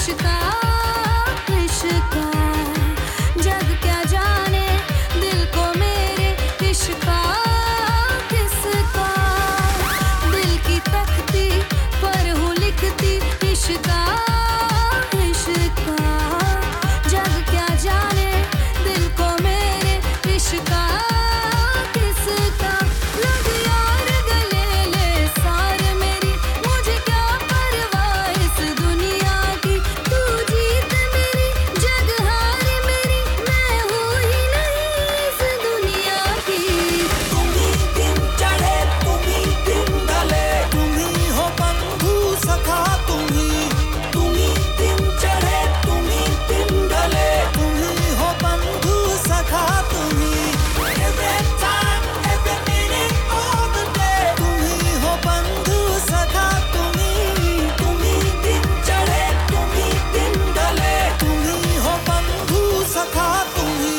इश्का इश्का जग क्या जाने दिल को मेरे इश्का किसका दिल की तख्ती पर हूँ लिखती इश्का इश्का जग क्या जाने दिल को मेरे इश्का किसका लग यार गले ले सारे मेरी मुझे क्या परवाह इस दुनिया की तू जीत मेरी जग हार मेरी मैं हूँ ही नहीं इस दुनिया की तुम ही दिन चढ़े तुम ही दिन ढले तुम ही हो बंधु सखा तुम ही दिन चढ़े तुम ही दिन ढले तुम ही हो बंधु सखा तुम ही every time every minute all the day तुम ही हो बंधु सखा तुम ही दिन चढ़े तुम ही दिन ढले तुम ही हो बंधु सखा तुम ही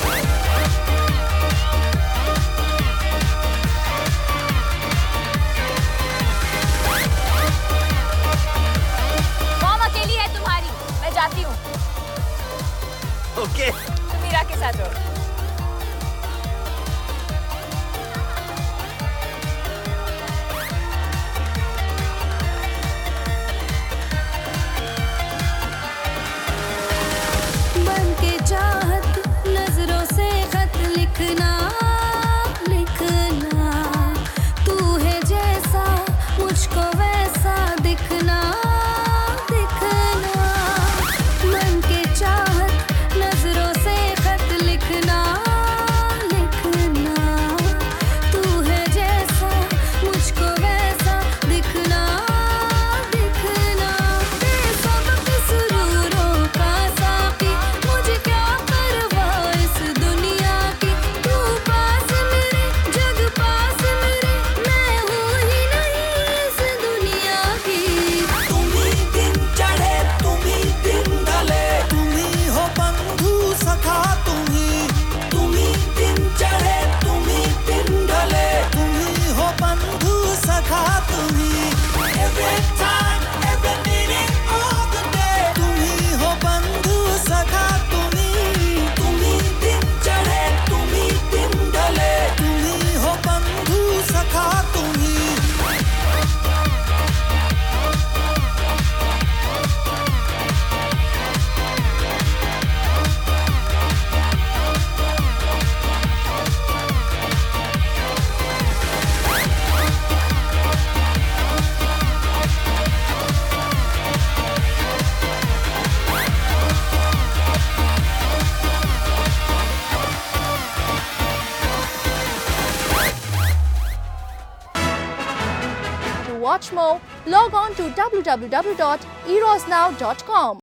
मॉम अकेली है तुम्हारी, मैं जाती हूँ। ओके तुम मीरा के साथ रहो। बन के चाहत नजरों से खत लिखना लिखना तू है जैसा मुझको वैसा दिखना दिखना बन के चाहत नजरों से खत लिखना लिखना तू है जैसा मुझको वैसा दिखना दिखना सब सुरूरों का साथी मुझे क्या परवाह इस दुनिया की तू पास मेरे जग पास मेरे मैं हूँ ही नहीं इस दुनिया की तुम ही दिन चढ़े तुम ही दिन ढले तुम ही हो बंधु सखा तुम ही दिन चढ़े तुम ही दिन ढले तुम ही हो बंधु सखा तुम ही every time every minute all the day तुम ही हो बंधु सखा तुम ही दिन चढ़े तुम ही दिन ढले तुम ही हो बंधु सखा तुम ही To watch more, log on to www.erosnow.com.